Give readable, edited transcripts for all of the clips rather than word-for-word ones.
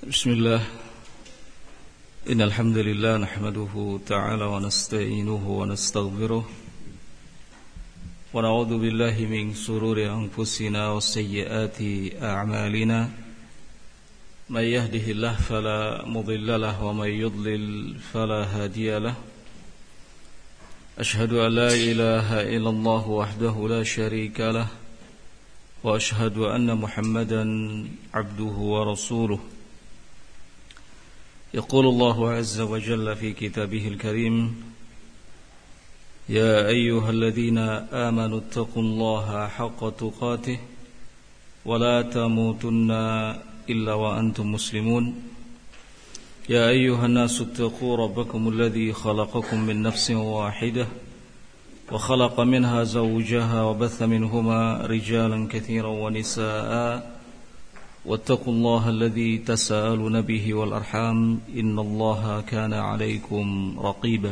Bismillah. Innal hamdalillah nahmaduhu ta'ala wa nasta'inuhu wa nastaghfiruh wa na'udzu billahi min shururi anfusina wa sayyiati a'malina. May yahdihillahu fala mudilla lahu wa may yudlil fala hadiya lahu. Ashhadu an la ilaha illallah wahdahu la sharika lahu wa ashhadu anna Muhammadan 'abduhu wa rasuluh. يقول الله عز وجل في كتابه الكريم يا أيها الذين آمنوا اتقوا الله حق تقاته ولا تموتن إلا وأنتم مسلمون يا أيها الناس اتقوا ربكم الذي خلقكم من نفس واحدة وخلق منها زوجها وبث منهما رجالا كثيرا ونساء واتقوا الله الذي تساءلون به والأرحام إن الله كان عليكم رقيبا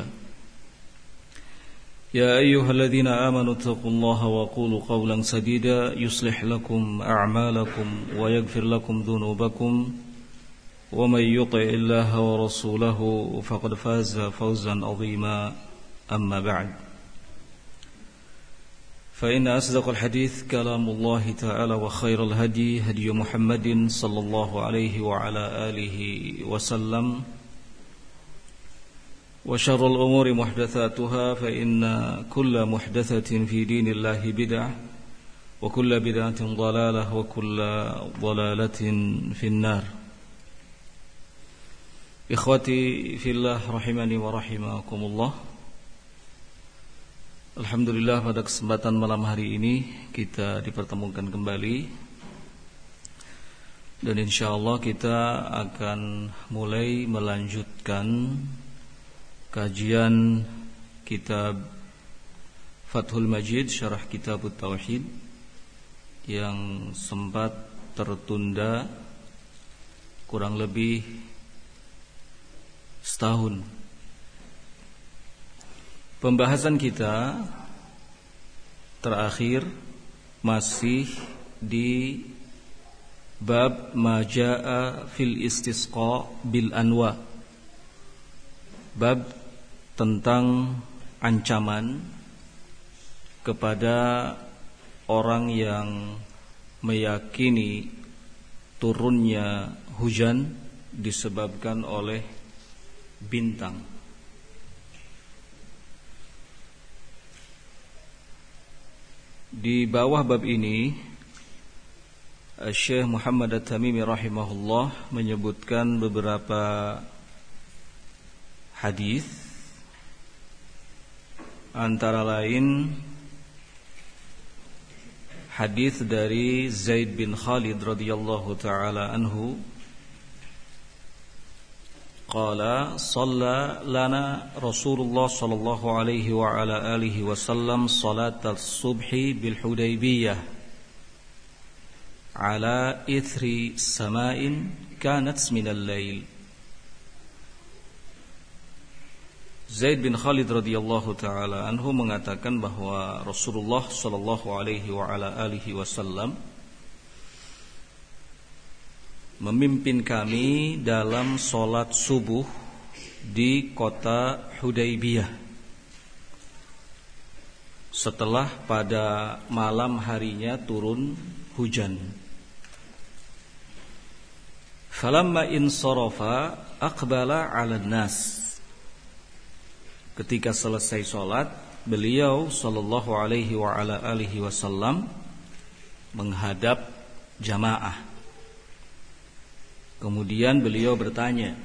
يا أيها الذين آمنوا اتقوا الله وقولوا قولا سديدا يصلح لكم أعمالكم ويغفر لكم ذنوبكم ومن يطع الله ورسوله فقد فاز فوزا عظيما أما بعد فإن أصدق الحديث كلام الله تعالى وخير الهدي هدي محمد صلى الله عليه وعلى آله وسلم وشر الأمور محدثاتها فإن كل محدثة في دين الله بدعة وكل بدعة ضلالة وكل ضلالة في النار. إخوتي في الله رحمني ورحمكم الله. Alhamdulillah, pada kesempatan malam hari ini kita dipertemukan kembali dan insyaallah kita akan mulai melanjutkan kajian kitab Fathul Majid Syarah Kitab Tauhid yang sempat tertunda kurang lebih setahun. Pembahasan kita terakhir masih di bab majaa fil istisqa bil anwa, bab tentang ancaman kepada orang yang meyakini turunnya hujan disebabkan oleh bintang. Di bawah bab ini Syekh Muhammad At-Tamimi rahimahullah menyebutkan beberapa hadis, antara lain hadis dari Zaid bin Khalid radhiyallahu taala anhu qala shalla lana Rasulullah sallallahu alaihi wa ala alihi wasallam salatal subhi bil Hudaybiyah ala ithri sama'in kanat minal lail. Zaid bin Khalid radhiyallahu taala anhu mengatakan bahwa Rasulullah sallallahu alaihi wa ala alihi wasallam memimpin kami dalam sholat subuh di kota Hudaybiyah setelah pada malam harinya turun hujan. Falamma insarafa aqbala 'alan nas. Ketika selesai sholat, beliau sallallahu alaihi wa ala alihi wasallam menghadap jamaah. Kemudian beliau bertanya,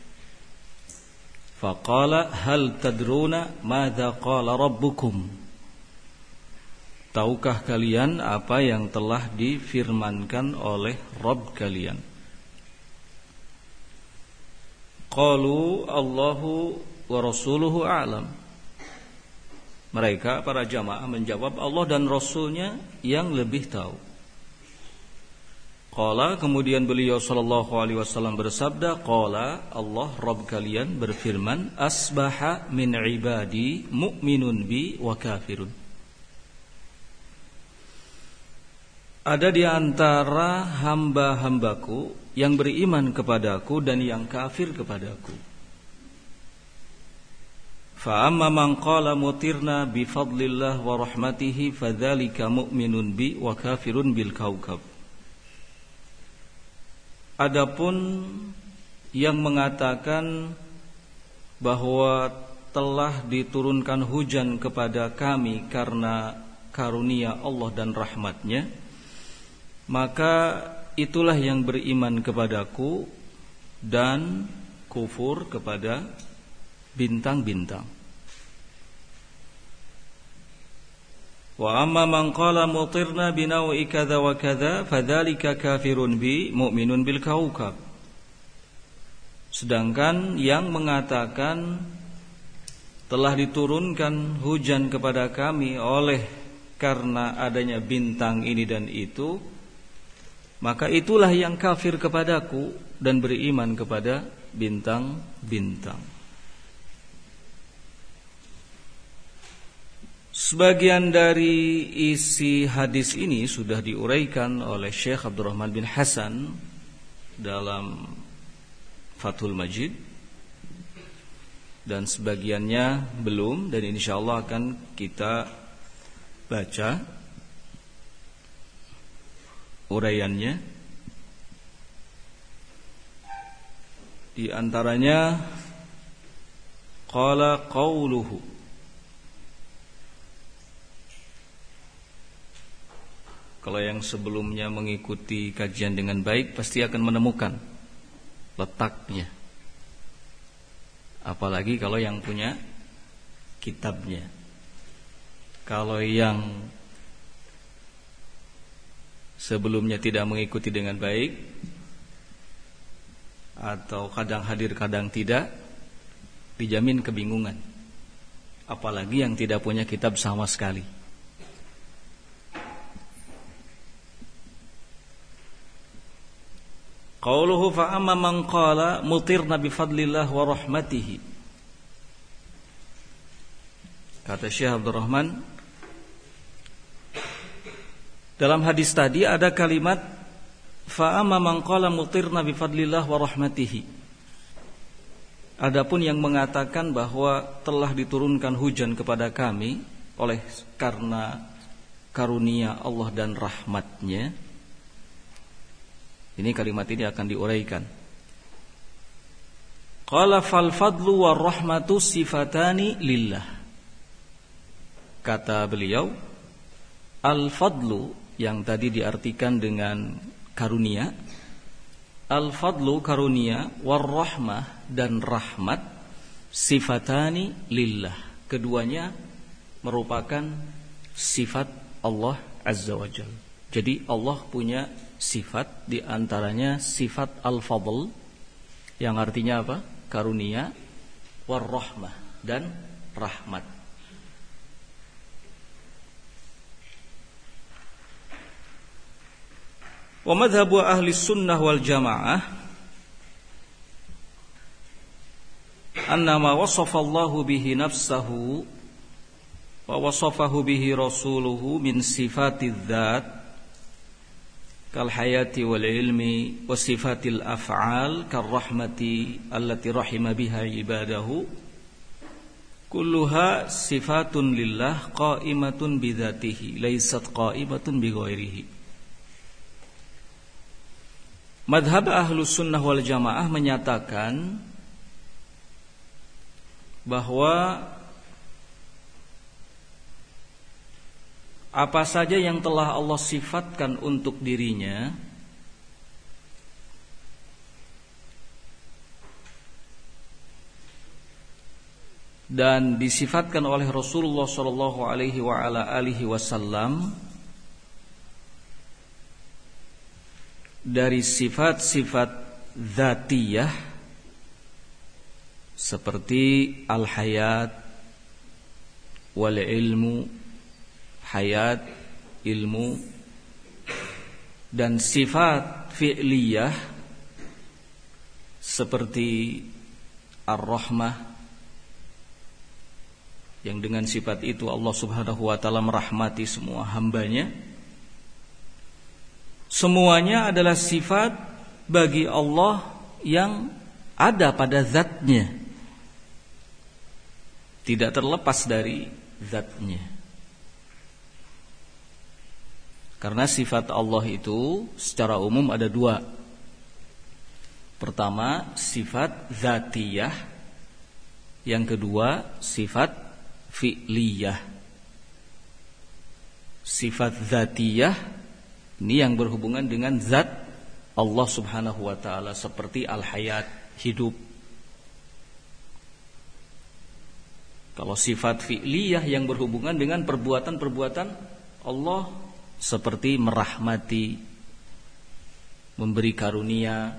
faqala hal tadruna madza qala rabbukum? Tahukah kalian apa yang telah difirmankan oleh Rabb kalian? Qalu Allahu wa rasuluhu a'lam. Mereka para jamaah menjawab, Allah dan Rasulnya yang lebih tahu. Qala, kemudian beliau sallallahu alaihi wasallam bersabda, qala, Allah Rabb kalian berfirman, asbaha min ibadi mu'minun bi wa kafirun. ada di antara hamba-hambaku yang beriman kepadaku dan yang kafir kepadaku. Fa amma man qala mutirna bi fadlillah wa rahmatihi fadzalika mu'minun bi wa kafirun bil kaukab. Adapun yang mengatakan bahwa telah diturunkan hujan kepada kami karena karunia Allah dan rahmatnya, maka itulah yang beriman kepadaku dan kufur kepada bintang-bintang. Wa amma man qala mutirna binawi kadza wa kadza fadzalika kafirun bi mu'minun bil kaukab. Sedangkan yang mengatakan telah diturunkan hujan kepada kami oleh karena adanya bintang ini dan itu, maka itulah yang kafir kepadaku dan beriman kepada bintang-bintang. Sebagian dari isi hadis ini sudah diuraikan oleh Syekh Abdurrahman bin Hasan dalam Fathul Majid, dan sebagiannya belum, dan insyaallah akan kita baca uraiannya. Di antaranya qala qauluhu, kalau yang sebelumnya mengikuti kajian dengan baik pasti akan menemukan letaknya. Apalagi kalau yang punya kitabnya. Kalau yang sebelumnya tidak mengikuti dengan baik, atau kadang hadir kadang tidak, dijamin kebingungan. Apalagi yang tidak punya kitab sama sekali. Qauluhu fa amma man qala mutirna bi fadlillah wa rahmatihi. Kata Syekh Abdurrahman, dalam hadis tadi ada kalimat fa amma man qala mutirna bi fadlillah wa rahmatihi. Adapun yang mengatakan bahwa telah diturunkan hujan kepada kami oleh karena karunia Allah dan rahmatnya, ini kalimat ini akan diuraikan. Qala fal fadlu war rahmatu sifatani lillah. Kata beliau, al fadlu yang tadi diartikan dengan karunia, al fadlu karunia, war rahmah dan rahmat, sifatani lillah. Keduanya merupakan sifat Allah Azza wa Jalla. Jadi Allah punya sifat, di antaranya sifat al-fadl yang artinya apa? Karunia, war-rahmah dan rahmat. Wa madhhabu ahli sunnah wal jamaah anna ma wasafa Allahu bihi nafsahu wa wasafahu bihi rasuluhu min sifatidz dzat kal hayati wal ilmi wa sifatil af'al kar rahmati allati rahima biha ibadahu kulluha sifatun lillah qa'imatun bidzatihi laysat qa'imatun bighairihi. Madhab Ahlus Sunnah wal Jamaah menyatakan bahwa apa saja yang telah Allah sifatkan untuk dirinya dan disifatkan oleh Rasulullah sallallahu alaihi wa ala alihi wasallam dari sifat-sifat dzatiyah seperti al-hayat wal ilmu, hayat, ilmu, dan sifat fi'liyah seperti ar-rahmah, yang dengan sifat itu Allah subhanahu wa ta'ala merahmati semua hambanya. semuanya adalah sifat bagi Allah yang ada pada zatnya, tidak terlepas dari zatnya. Karena sifat Allah itu secara umum ada dua. Pertama, sifat zatiyah. Yang kedua, sifat fi'liyah. Sifat zatiyah ini yang berhubungan dengan zat Allah subhanahu wa ta'ala, seperti al-hayat, hidup. Kalau sifat fi'liyah yang berhubungan dengan perbuatan-perbuatan Allah, seperti merahmati, memberi karunia.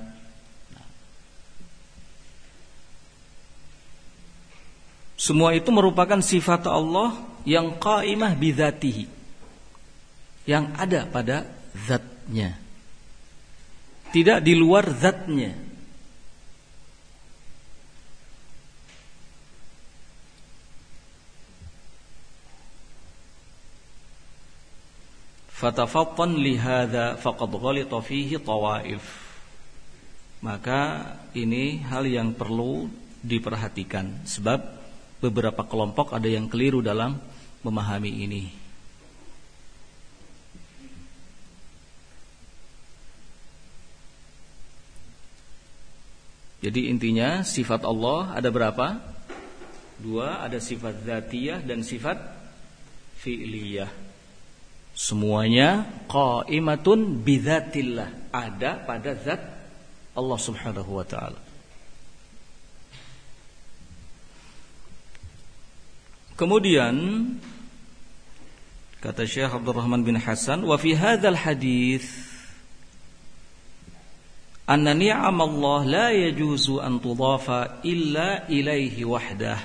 Semua itu merupakan sifat Allah yang qaimah bidzatihi, yang ada pada zatnya, tidak di luar zatnya. Fatafattan lihada faqad ghalita fihi tawaif. Maka ini hal yang perlu diperhatikan, sebab beberapa kelompok ada yang keliru dalam memahami ini. Jadi intinya sifat Allah ada berapa? Dua, ada sifat dzatiyah dan sifat fi'liyah. Semuanya qaimatun bidzatillah, ada pada zat Allah subhanahu wa ta'ala. Kemudian kata Syekh Abdul Rahman bin Hasan, wa fi hadzal hadits anna ni'am Allah la yajuzu an tudhafa illa ilaihi wahdah.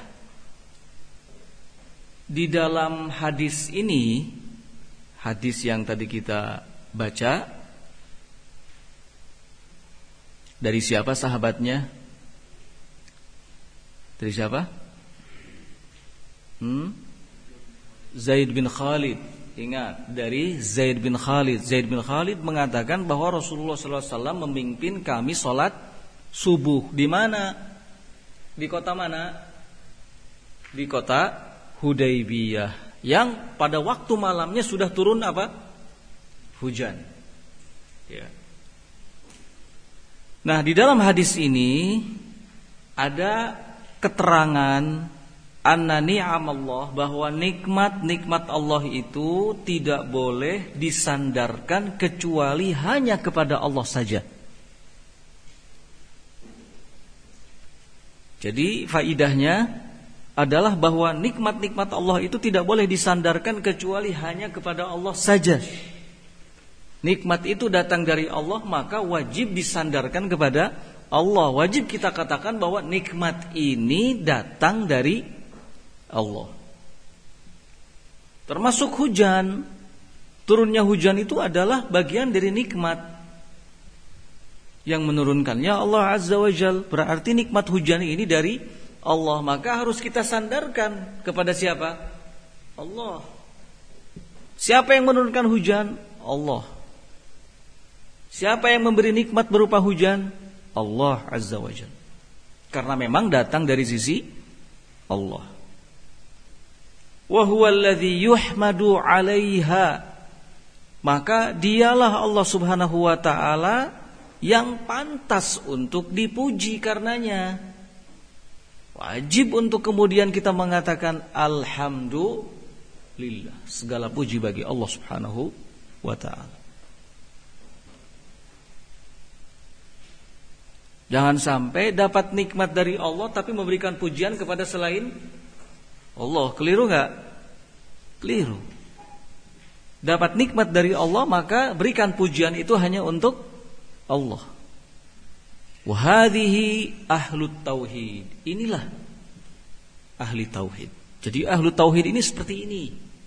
Di dalam hadis ini, hadis yang tadi kita baca, dari siapa sahabatnya? Dari siapa? Zaid bin Khalid. Ingat, dari Zaid bin Khalid. Zaid bin Khalid mengatakan bahwa Rasulullah SAW memimpin kami sholat subuh. Di mana? Di kota mana? Di kota Hudaybiyah, yang pada waktu malamnya sudah turun apa? Hujan. Ya. Nah, di dalam hadis ini ada keterangan anna ni'amallah, bahwa nikmat-nikmat Allah itu tidak boleh disandarkan kecuali hanya kepada Allah saja. Jadi faidahnya adalah bahwa nikmat-nikmat Allah itu tidak boleh disandarkan kecuali hanya kepada Allah saja. Nikmat itu datang dari Allah, maka wajib disandarkan kepada Allah. Wajib kita katakan bahwa nikmat ini datang dari Allah. Termasuk hujan. Turunnya hujan itu adalah bagian dari nikmat. Yang menurunkannya Allah Azza wa Jalla. Berarti nikmat hujan ini dari Allah, maka harus kita sandarkan kepada siapa? Allah. Siapa yang menurunkan hujan? Allah. Siapa yang memberi nikmat berupa hujan? Allah Azza wa Jalla. Karena memang datang dari sisi Allah. Wa huwa alladhi yuhmadu 'alaiha. Maka dialah Allah Subhanahu wa ta'ala yang pantas untuk dipuji karenanya. Wajib untuk kemudian kita mengatakan alhamdulillah, segala puji bagi Allah Subhanahu wa ta'ala. Jangan sampai dapat nikmat dari Allah tapi memberikan pujian kepada selain Allah. Keliru enggak? Keliru. Dapat nikmat dari Allah, maka berikan pujian itu hanya untuk Allah. Wa hadhihi ahlut tauhid. Inilah ahli tauhid. Jadi ahlu tauhid ini seperti ini.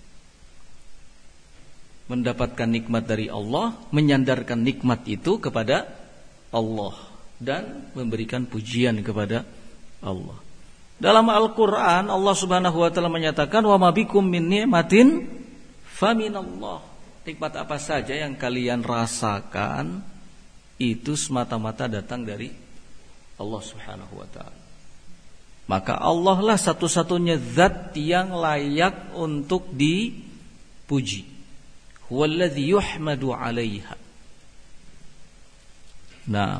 Mendapatkan nikmat dari Allah, menyandarkan nikmat itu kepada Allah dan memberikan pujian kepada Allah. Dalam Al-Qur'an Allah Subhanahu wa taala menyatakan wa ma bikum min ni'matin faminallah. nikmat apa saja yang kalian rasakan itu semata-mata datang dari Allah Subhanahu wa taala. Maka Allah lah satu-satunya zat yang layak untuk dipuji. Huwallazi yuhmadu 'alaiha. Nah,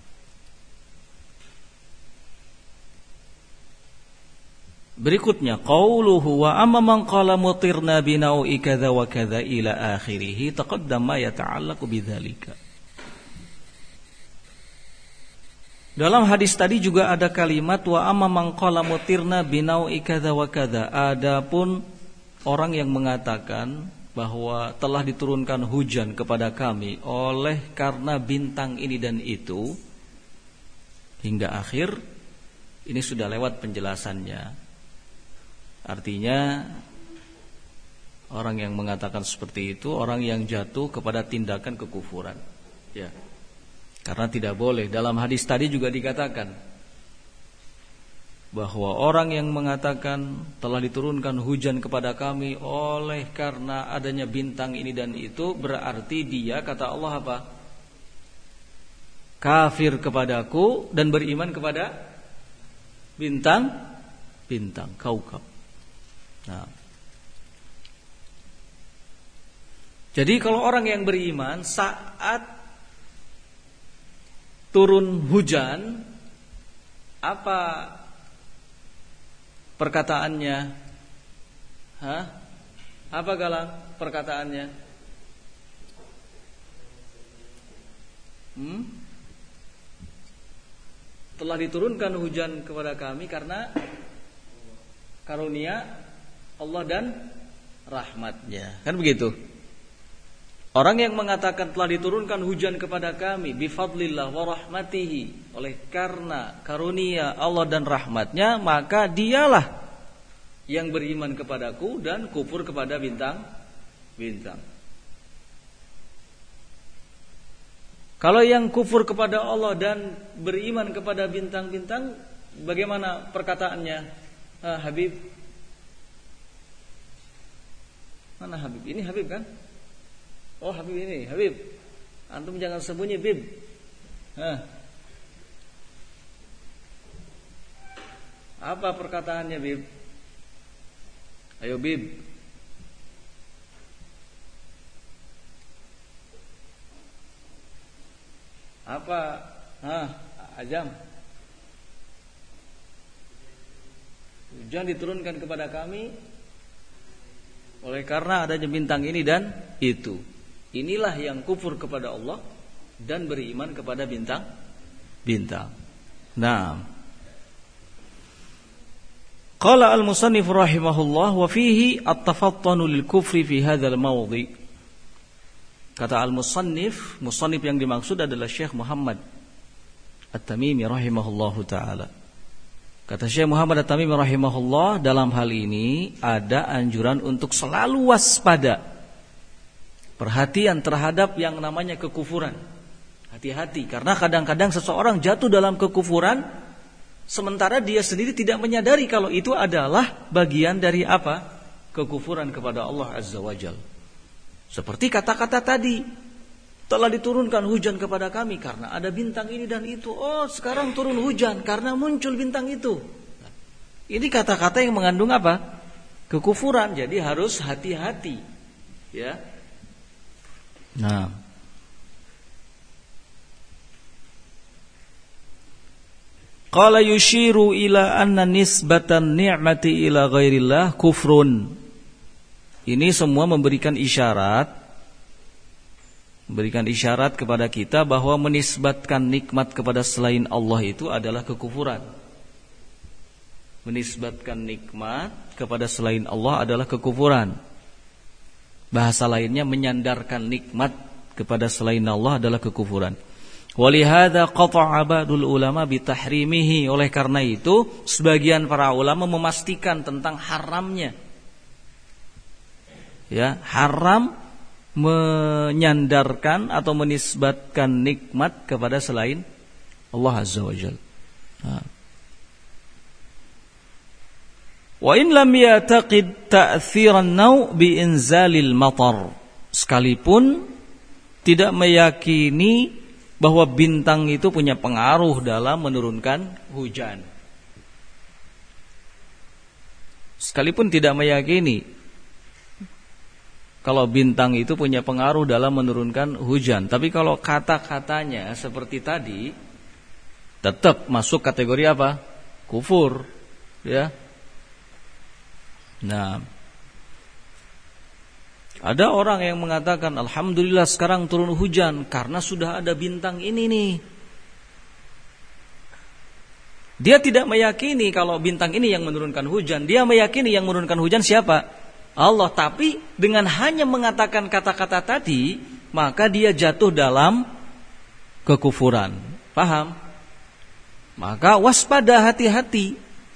berikutnya qauluhu wa amma man qala mutirna binau'i kadza wa kadza ila akhirih taqaddama yata'allaqu bidzalika. Dalam hadis tadi juga ada kalimat wa amma man qala mutirna binau'i kadza wa kadza. Adapun orang yang mengatakan bahwa telah diturunkan hujan kepada kami oleh karena bintang ini dan itu hingga akhir, ini sudah lewat penjelasannya. Artinya orang yang mengatakan seperti itu orang yang jatuh kepada tindakan kekufuran. Ya. Karena tidak boleh. Dalam hadis tadi juga dikatakan bahwa orang yang mengatakan telah diturunkan hujan kepada kami oleh karena adanya bintang ini dan itu, berarti dia, kata Allah apa? Kafir kepadaku dan beriman kepada bintang kaukab. Nah, jadi kalau orang yang beriman saat turun hujan, apa perkataannya? Apa Galang perkataannya? Telah diturunkan hujan kepada kami karena karunia Allah dan rahmatnya. Kan begitu? Orang yang mengatakan telah diturunkan hujan kepada kami bifadlillah wa rahmatihi, oleh karena karunia Allah dan rahmatnya, maka dialah yang beriman kepadaku dan kufur kepada bintang. Kalau yang kufur kepada Allah dan beriman kepada bintang-bintang, bagaimana perkataannya? Habib, mana Habib? Ini Habib kan? Oh Habib ini, Habib, antum jangan sembunyi Bib. Apa perkataannya Bib? Ayo Bib. Apa? Ajam. Hujan diturunkan kepada kami oleh karena adanya bintang ini dan itu. Inilah yang kufur kepada Allah dan beriman kepada bintang. Nah, qala al-musannif rahimahullah wa fihi at-tafattanu lil kufri fi hadzal mawdhi. Kata al-musannif, musannif yang dimaksud adalah Syekh Muhammad At-Tamimi rahimahullahu taala. Kata Syekh Muhammad At-Tamimi rahimahullah, dalam hal ini ada anjuran untuk selalu waspada, perhatian terhadap yang namanya kekufuran. Hati-hati, karena kadang-kadang seseorang jatuh dalam kekufuran sementara dia sendiri tidak menyadari kalau itu adalah bagian dari apa? Kekufuran kepada Allah Azza wa Jalla. Seperti kata-kata tadi, telah diturunkan hujan kepada kami karena ada bintang ini dan itu. Oh, sekarang turun hujan karena muncul bintang itu. Ini kata-kata yang mengandung apa? Kekufuran. Jadi harus hati-hati. Ya. Nah, qala yushiru ila anna nisbatan ni'mati ila ghairillah kufrun. Ini semua memberikan isyarat kepada kita bahwa menisbatkan nikmat kepada selain Allah itu adalah kekufuran. Menisbatkan nikmat kepada selain Allah adalah kekufuran. Bahasa lainnya, menyandarkan nikmat kepada selain Allah adalah kekufuran. Walihada qata'a ba'dul ulama bitahrimihi. Oleh karena itu, sebagian para ulama memastikan tentang haramnya. Ya, haram menyandarkan atau menisbatkan nikmat kepada selain Allah Azza wa Jalla. Wa in lam yataqid ta'thiran naw bi inzalil matar. sekalipun tidak meyakini bahwa bintang itu punya pengaruh dalam menurunkan hujan. Sekalipun tidak meyakini kalau bintang itu punya pengaruh dalam menurunkan hujan, tapi kalau kata-katanya seperti tadi, tetap masuk kategori apa? Kufur, ya. Nah, ada orang yang mengatakan alhamdulillah sekarang turun hujan karena sudah ada bintang ini nih. Dia tidak meyakini kalau bintang ini yang menurunkan hujan. Dia meyakini yang menurunkan hujan siapa? Allah. Tapi dengan hanya mengatakan kata-kata tadi, maka dia jatuh dalam kekufuran. Paham? Maka waspada, hati-hati.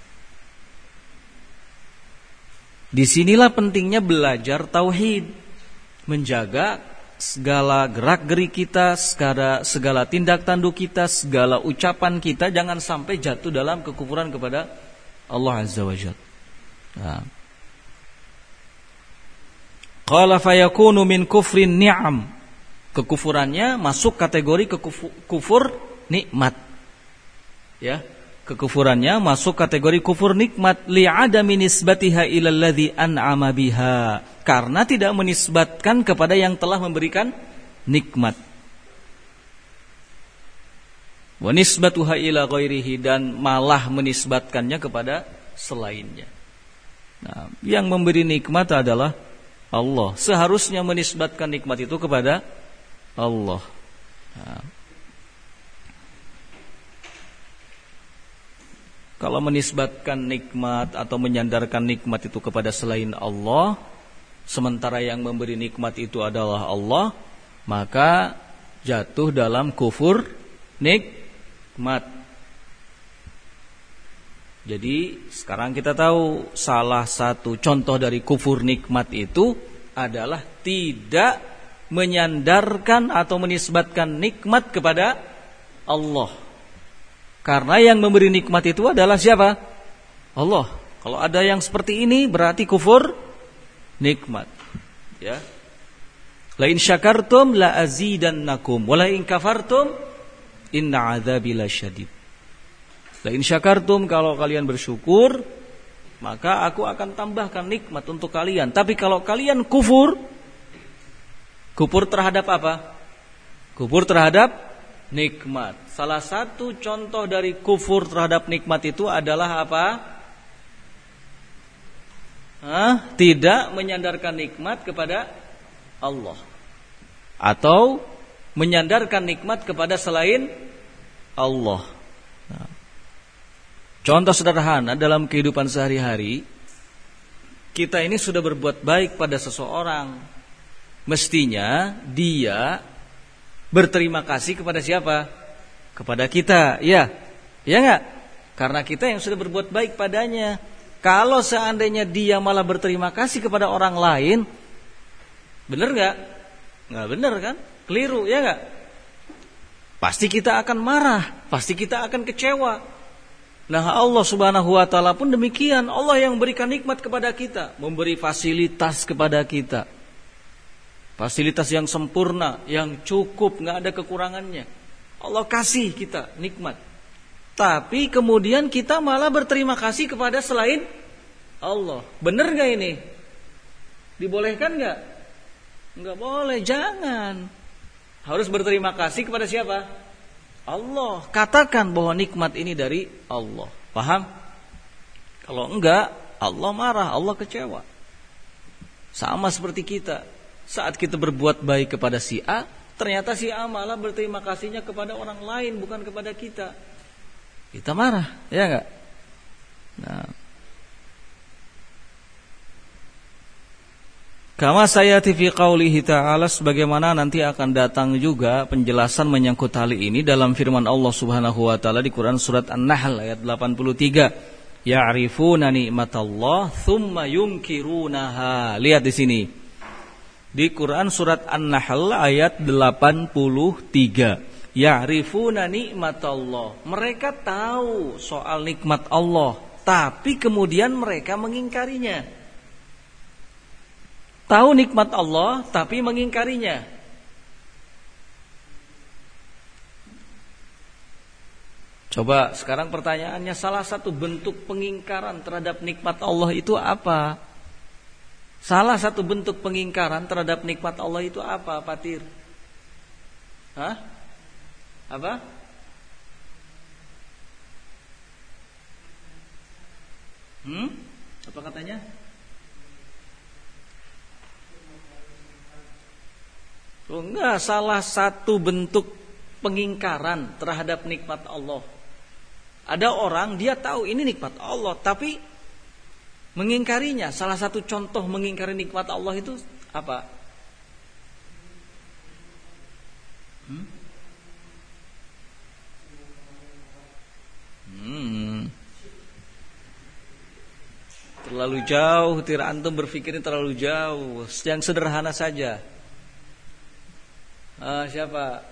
Disinilah pentingnya belajar tauhid, menjaga segala gerak-gerik kita, segala tindak tanduk kita, segala ucapan kita jangan sampai jatuh dalam kekufuran kepada Allah Azza wa Jalla. Nah. Qala fayakunu min kufrin ni'am. Kekufurannya masuk kategori kufur nikmat. Ya, kekufurannya masuk kategori kufur nikmat li'adami nisbatiha ila alladhi an'ama biha, karena tidak menisbatkan kepada yang telah memberikan nikmat. Wa nisbatuha ila ghairihi, dan malah menisbatkannya kepada selainnya. Nah, yang memberi nikmat adalah Allah. Seharusnya menisbatkan nikmat itu kepada Allah. Nah, kalau menisbatkan nikmat atau menyandarkan nikmat itu kepada selain Allah, sementara yang memberi nikmat itu adalah Allah, maka jatuh dalam kufur nikmat. Jadi sekarang kita tahu salah satu contoh dari kufur nikmat itu adalah tidak menyandarkan atau menisbatkan nikmat kepada Allah. Karena yang memberi nikmat itu adalah siapa? Allah. Kalau ada yang seperti ini berarti kufur nikmat. Ya. La in syakartum la azidannakum wa la in kafartum inna adzabi lasyadid. La in syakartum, kalau kalian bersyukur, maka aku akan tambahkan nikmat untuk kalian. Tapi kalau kalian kufur terhadap apa? Kufur terhadap nikmat. Salah satu contoh dari kufur terhadap nikmat itu adalah apa? Tidak menyandarkan nikmat kepada Allah, atau menyandarkan nikmat kepada selain Allah. Contoh sederhana dalam kehidupan sehari-hari, kita ini sudah berbuat baik pada seseorang, mestinya dia berterima kasih kepada siapa? Kepada kita, ya enggak? Karena kita yang sudah berbuat baik padanya. Kalau seandainya dia malah berterima kasih kepada orang lain, benar enggak? Enggak benar kan? Keliru, ya enggak? Pasti kita akan marah, pasti kita akan kecewa. Nah, Allah Subhanahu wa taala pun demikian. Allah yang memberikan nikmat kepada kita, memberi fasilitas kepada kita. Fasilitas yang sempurna, yang cukup, enggak ada kekurangannya. Allah kasih kita nikmat. Tapi kemudian kita malah berterima kasih kepada selain Allah. Benar enggak ini? Dibolehkan enggak? Enggak boleh, jangan. Harus berterima kasih kepada siapa? Allah. Katakan bahwa nikmat ini dari Allah. Paham? Kalau enggak, Allah marah, Allah kecewa. Sama seperti kita. Saat kita berbuat baik kepada si A, ternyata si A malah berterima kasihnya kepada orang lain, bukan kepada kita. Kita marah, ya enggak? Nah, kama sayati fi qaulihi ta'ala, sebagaimana nanti akan datang juga penjelasan menyangkut hal ini dalam firman Allah Subhanahu wa taala di Quran surat An-Nahl ayat 83. Ya'rifuna ni'matallah tsumma yunkirunaha. Lihat di sini. Di Quran surat An-Nahl ayat 83. Ya'rifuna ni'matallah. Mereka tahu soal nikmat Allah, tapi kemudian mereka mengingkarinya. Tahu nikmat Allah tapi mengingkarinya. Coba sekarang pertanyaannya, salah satu bentuk pengingkaran terhadap nikmat Allah itu apa? Salah satu bentuk pengingkaran terhadap nikmat Allah itu apa, Patir? Hah? Apa? Apa katanya? Oh enggak, salah satu bentuk pengingkaran terhadap nikmat Allah. Ada orang dia tahu ini nikmat Allah tapi mengingkarinya. Salah satu contoh mengingkari nikmat Allah itu apa? Terlalu jauh, antum berpikirnya terlalu jauh. Yang sederhana saja. Siapa?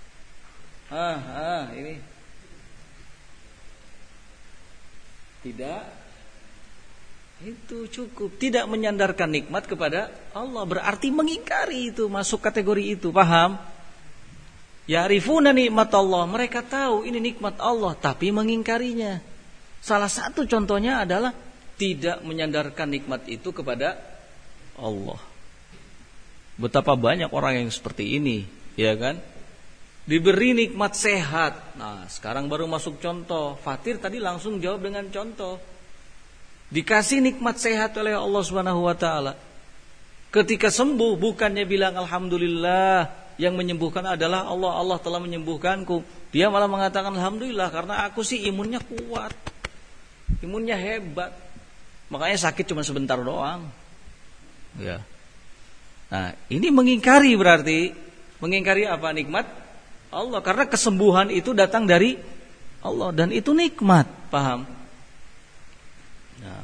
Ini. Tidak. Itu cukup. Tidak menyandarkan nikmat kepada Allah berarti mengingkari itu, masuk kategori itu. Paham? Ya'rifuna nikmat Allah, mereka tahu ini nikmat Allah tapi mengingkarinya. Salah satu contohnya adalah tidak menyandarkan nikmat itu kepada Allah. Betapa banyak orang yang seperti ini, ya kan? Diberi nikmat sehat. Nah, sekarang baru masuk contoh. Fatir tadi langsung jawab dengan contoh. Dikasih nikmat sehat oleh Allah Subhanahu wa taala. Ketika sembuh bukannya bilang alhamdulillah, yang menyembuhkan adalah Allah. Allah telah menyembuhkanku. Dia malah mengatakan alhamdulillah karena aku sih imunnya kuat. Imunnya hebat. Makanya sakit cuma sebentar doang. Ya. Nah, ini mengingkari berarti. Mengingkari apa? Nikmat Allah. Karena kesembuhan itu datang dari Allah. Dan itu nikmat. Paham? Nah.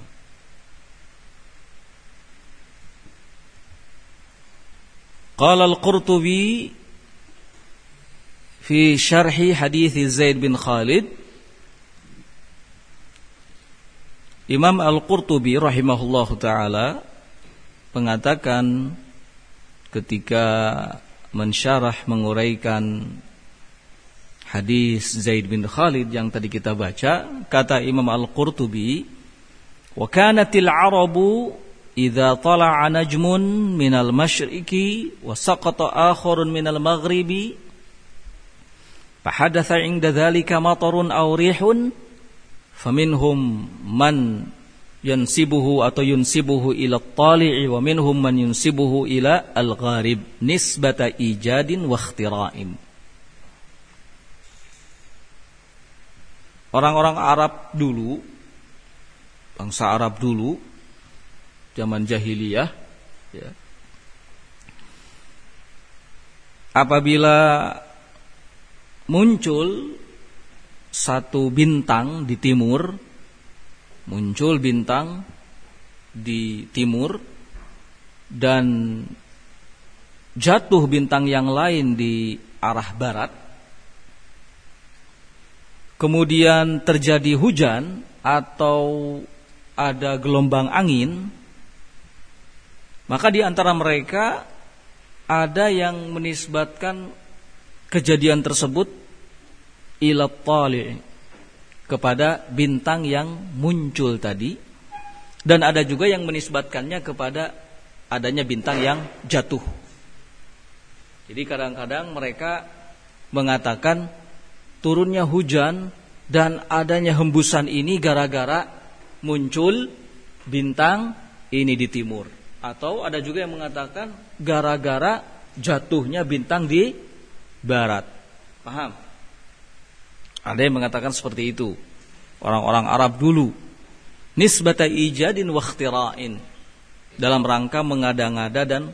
Qala al-Qurtubi fi syarhi hadits Zaid bin Khalid. Imam Al-Qurtubi rahimahullahu ta'ala mengatakan ketika mensyarah menguraikan hadis Zaid bin Khalid yang tadi kita baca, kata Imam Al-Qurtubi, wa kanatil arabu idza tala'a najmun minal masyriqi wa saqata akharun minal maghribi fa hadatha 'inda dhalika matarun aw rihun faminhum man yansibuhu atau yunsibuhu ila at-tali'i wa minhum man yunsibuhu ila al-gharib nisbata ijadin wa ikhtira'in. Orang-orang Arab dulu, bangsa Arab dulu zaman jahiliyah, ya, apabila muncul satu bintang di timur, muncul bintang di timur dan jatuh bintang yang lain di arah barat, kemudian terjadi hujan atau ada gelombang angin, maka di antara mereka ada yang menisbatkan kejadian tersebut ila tali', kepada bintang yang muncul tadi, dan ada juga yang menisbatkannya kepada adanya bintang yang jatuh. Jadi kadang-kadang mereka mengatakan turunnya hujan dan adanya hembusan ini gara-gara muncul bintang ini di timur. Atau ada juga yang mengatakan gara-gara jatuhnya bintang di barat. Paham? Ada yang mengatakan seperti itu. Orang-orang Arab dulu. Nisbata ijadin wa ikhtira'in. Dalam rangka mengada-ngada dan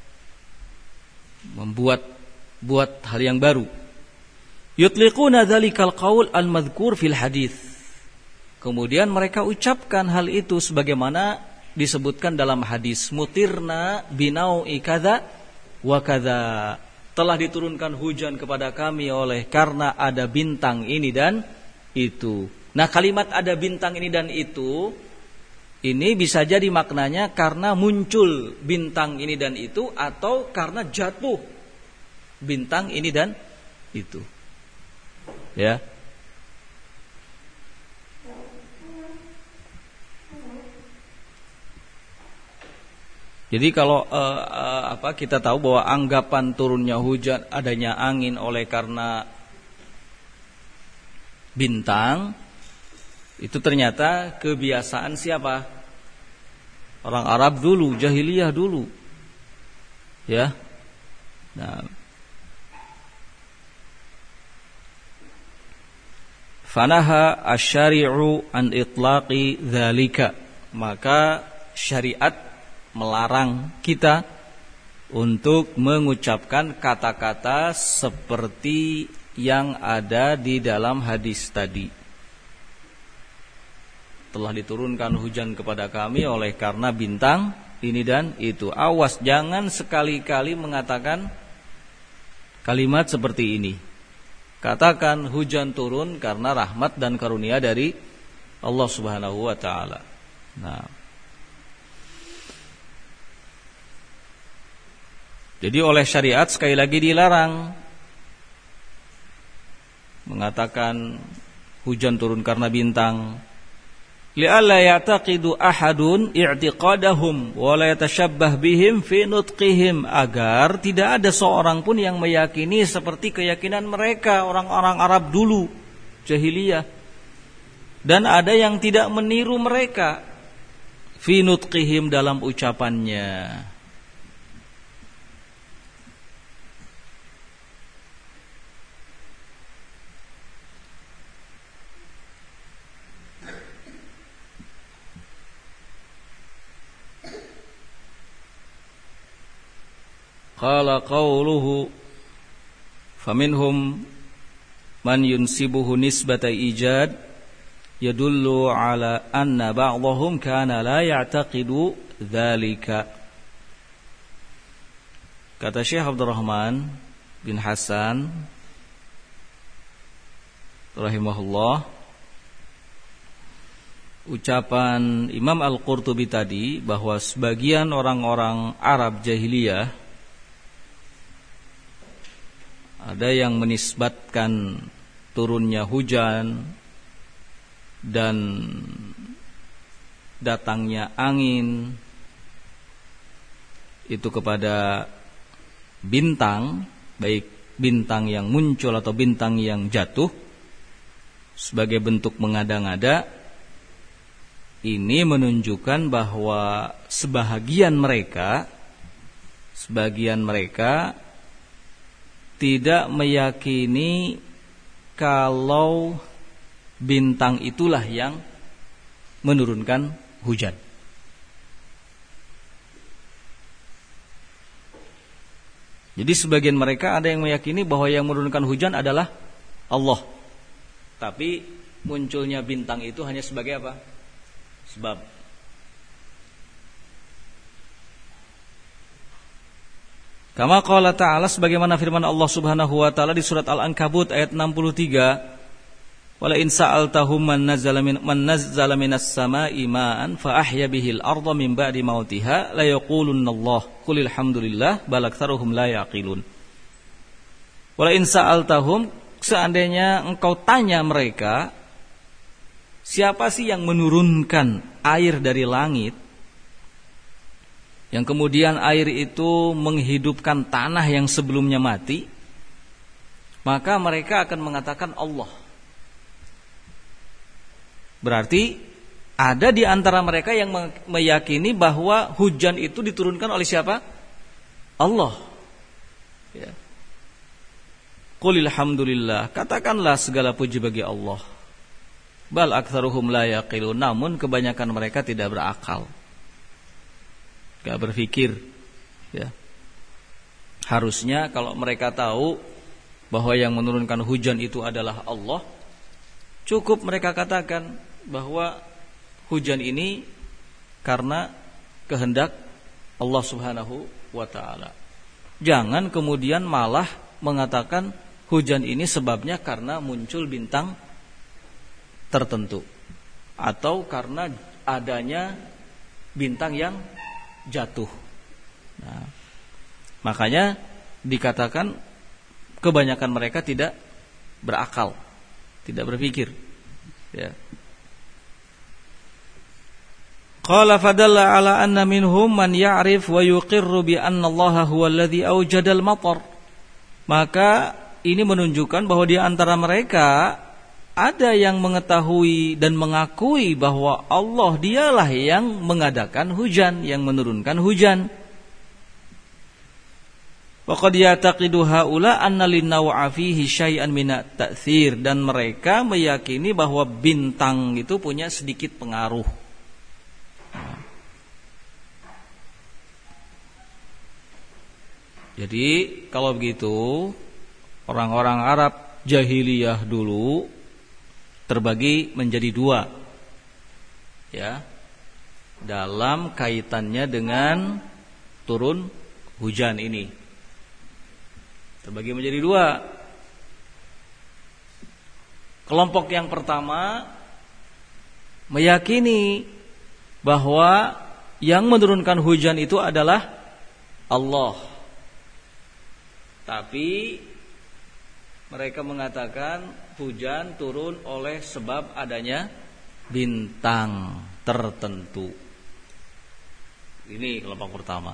membuat hal yang baru. Yutliquna dzalikal qaul al-madhkur fil hadits. Kemudian mereka ucapkan hal itu sebagaimana disebutkan dalam hadis. Mutirna binau'i kadza wa kadza. Telah diturunkan hujan kepada kami oleh karena ada bintang ini dan itu. Nah, kalimat ada bintang ini dan itu Ini bisa jadi maknanya karena muncul bintang ini dan itu, atau karena jatuh bintang ini dan itu. Ya. Jadi kalau kita tahu bahwa anggapan turunnya hujan, adanya angin oleh karena bintang, itu ternyata kebiasaan siapa? Orang Arab dulu, jahiliyah dulu. Ya. Nah, fanaha asy-syari'u an itlaqi dzalika. Maka syariat melarang kita untuk mengucapkan kata-kata seperti yang ada di dalam hadis tadi. Telah diturunkan hujan kepada kami oleh karena bintang ini dan itu. Awas, jangan sekali-kali mengatakan kalimat seperti ini. Katakan hujan turun karena rahmat dan karunia dari Allah Subhanahu wa taala. Nah, jadi oleh syariat sekali lagi dilarang mengatakan hujan turun karena bintang. Li'alla ya'taqidu ahadun i'tiqadahum wa la yatashabbah bihim fi nutqihim, agar tidak ada seorang pun yang meyakini seperti keyakinan mereka orang-orang Arab dulu jahiliyah, dan ada yang tidak meniru mereka fi nutqihim dalam ucapannya. Qala qawluhu faminhum man yunsibuhu nisbata ijad yadullu ala anna ba'dahum kana la ya'taqidu dzalika. Kata Syekh Abdurrahman bin Hasan rahimahullah, ucapan Imam Al-Qurtubi tadi bahwa sebagian orang-orang Arab jahiliyah ada yang menisbatkan turunnya hujan dan datangnya angin itu kepada bintang, baik bintang yang muncul atau bintang yang jatuh sebagai bentuk mengada-ngada. Ini menunjukkan bahwa sebagian mereka tidak meyakini kalau bintang itulah yang menurunkan hujan. Jadi sebagian mereka ada yang meyakini bahwa yang menurunkan hujan adalah Allah. Tapi munculnya bintang itu hanya sebagai apa? Sebab. Kama qala ta'ala, sebagaimana firman Allah Subhanahu wa taala di surat Al-Ankabut ayat 63, wala in sa'altahum man nazzala minas sama'i ma'an fa ahya bihil arda min ba'di mautiha la yaqulunna Allah qulil hamdulillah bal aktsaruhum la yaqilun. Wala in sa'altahum, seandainya engkau tanya mereka, siapa sih yang menurunkan air dari langit, yang kemudian air itu menghidupkan tanah yang sebelumnya mati, maka mereka akan mengatakan Allah. Berarti ada di antara mereka yang meyakini bahwa hujan itu diturunkan oleh siapa? Allah. Ya. Qulil hamdulillah, katakanlah segala puji bagi Allah. Bal aktsaruhum la yaqilun, namun kebanyakan mereka tidak berakal. Gak berpikir, ya. Harusnya kalau mereka tahu bahwa yang menurunkan hujan itu adalah Allah, cukup mereka katakan bahwa hujan ini karena kehendak Allah Subhanahu wa taala. Jangan kemudian malah mengatakan hujan ini sebabnya karena muncul bintang tertentu, atau karena adanya bintang yang jatuh. Nah, makanya dikatakan kebanyakan mereka tidak berakal, tidak berpikir. Ya. Qala fadalla ala anna minhum man ya'rif wa yuqirru bi anna Allah huwa alladhi awjada al-matar. Maka ini menunjukkan bahwa di antara mereka ada yang mengetahui dan mengakui bahwa Allah dialah yang mengadakan hujan, yang menurunkan hujan. Wa qad ya'taqidu haula anna lin-naw'a fihi syai'an min at-ta'thir, dan mereka meyakini bahwa bintang itu punya sedikit pengaruh. Jadi kalau begitu orang-orang Arab jahiliyah dulu terbagi menjadi dua, ya, dalam kaitannya dengan turun hujan ini. Terbagi menjadi dua. Kelompok yang pertama meyakini bahwa yang menurunkan hujan itu adalah Allah. Tapi mereka mengatakan hujan turun oleh sebab adanya bintang tertentu. Ini kelompok pertama.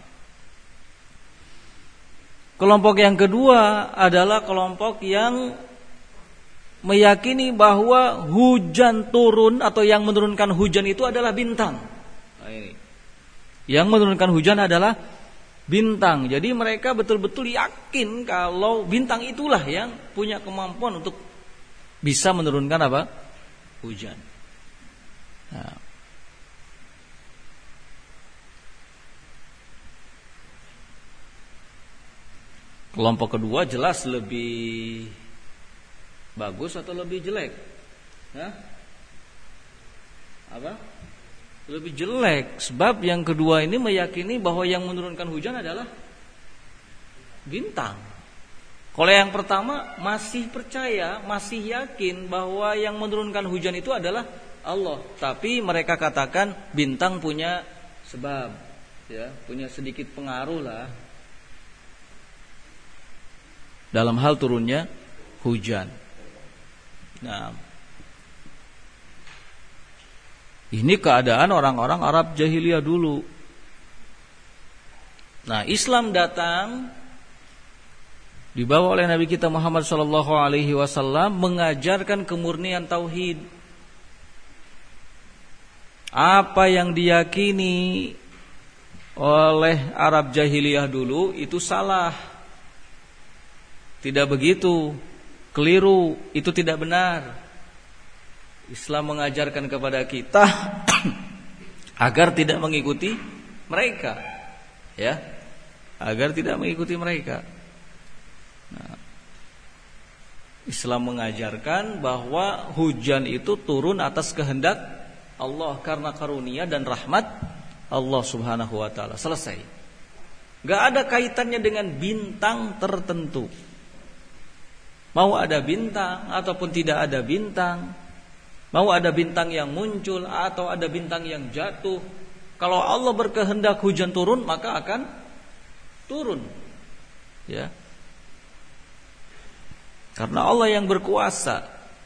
Kelompok yang kedua adalah kelompok yang meyakini bahwa hujan turun atau yang menurunkan hujan itu adalah bintang. Nah, ini. Yang menurunkan hujan adalah bintang. Jadi mereka betul-betul yakin kalau bintang itulah yang punya kemampuan untuk bisa menurunkan apa? Hujan. Nah. Kelompok kedua jelas lebih bagus atau lebih jelek? Hah? Apa? Lebih jelek, sebab yang kedua ini meyakini bahwa yang menurunkan hujan adalah bintang. Kalau yang pertama masih percaya, masih yakin bahwa yang menurunkan hujan itu adalah Allah, tapi mereka katakan bintang punya sebab, ya, punya sedikit pengaruh lah dalam hal turunnya hujan. Nah, ini keadaan orang-orang Arab jahiliyah dulu. Nah, Islam datang dibawa oleh Nabi kita Muhammad SAW mengajarkan kemurnian tauhid. Apa yang diyakini oleh Arab jahiliyah dulu itu salah. Tidak begitu, keliru, itu tidak benar. Islam mengajarkan kepada kita agar tidak mengikuti mereka, ya, agar tidak mengikuti mereka. Nah, Islam mengajarkan bahwa hujan itu turun atas kehendak Allah karena karunia dan rahmat Allah Subhanahu wa taala. Selesai. Gak ada kaitannya dengan bintang tertentu. Mau ada bintang ataupun tidak ada bintang, mau ada bintang yang muncul atau ada bintang yang jatuh, kalau Allah berkehendak hujan turun, maka akan turun. Ya. Karena Allah yang berkuasa.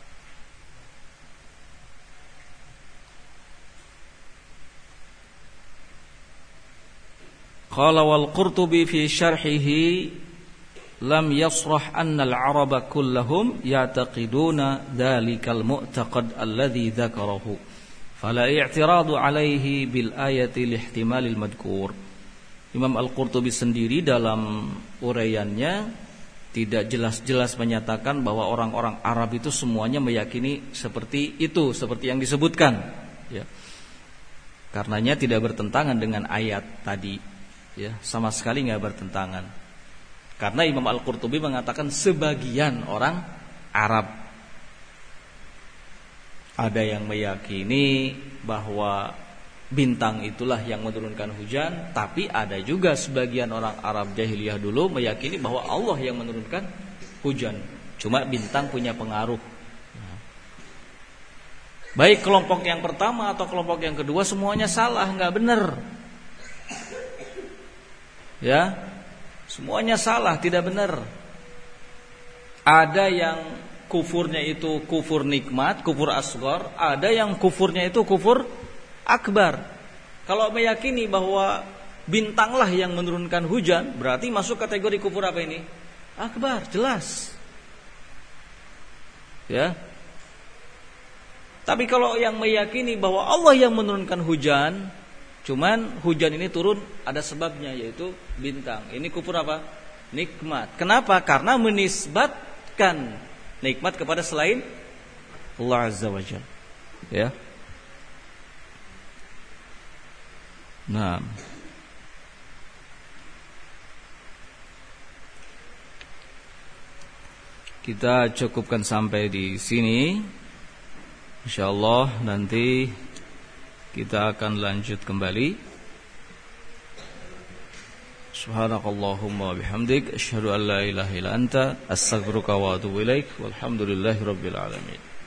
Qala wal Qurtubi fi syarhihi lam yasrah anna al-araba kullahum ya'taqiduna dhalikal mu'taqad alladhi dzakarahu fala i'tiradu alaihi bil ayati lihtimalil madhkur. Imam Al-Qurtubi sendiri dalam uraiannya tidak jelas-jelas menyatakan bahwa orang-orang Arab itu semuanya meyakini seperti itu, seperti yang disebutkan, ya. Karenanya tidak bertentangan dengan ayat tadi, ya, sama sekali enggak bertentangan. Karena Imam Al-Qurtubi mengatakan sebagian orang Arab ada yang meyakini bahwa bintang itulah yang menurunkan hujan, tapi ada juga sebagian orang Arab jahiliyah dulu meyakini bahwa Allah yang menurunkan hujan. Cuma bintang punya pengaruh. Baik kelompok yang pertama atau kelompok yang kedua, semuanya salah, nggak benar. Ya, semuanya salah, tidak benar. Ada yang kufurnya itu kufur nikmat, kufur asghar, ada yang kufurnya itu kufur akbar. Kalau meyakini bahwa bintanglah yang menurunkan hujan, berarti masuk kategori kufur apa ini? Akbar, jelas. Ya. Tapi kalau yang meyakini bahwa Allah yang menurunkan hujan, cuman hujan ini turun ada sebabnya, yaitu bintang. Ini kufur apa? Nikmat. Kenapa? Karena menisbatkan nikmat kepada selain Allah Azza wa Jalla. Ya. Nah, kita cukupkan sampai di sini. Insyaallah nanti kita akan lanjut kembali. Subhanakallahumma bihamdik asyhadu an la ilaha illa anta astaghfiruka wa atubu ilaik. Walhamdulillahirabbil alamin.